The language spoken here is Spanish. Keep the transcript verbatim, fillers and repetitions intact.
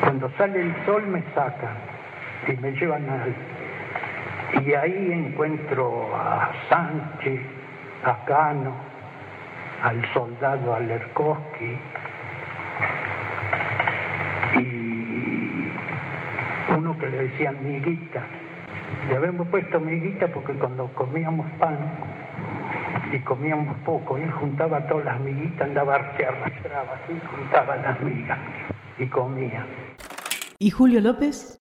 Cuando sale el sol me sacan y me llevan al... Y ahí encuentro a Sánchez, a Cano, al soldado Alerkowski, y uno que le decían miguita. Le habíamos puesto miguita porque cuando comíamos pan y comíamos poco, él juntaba todas las miguitas, andaba, se arrastraba así, juntaba las migas y comía. ¿Y Julio López?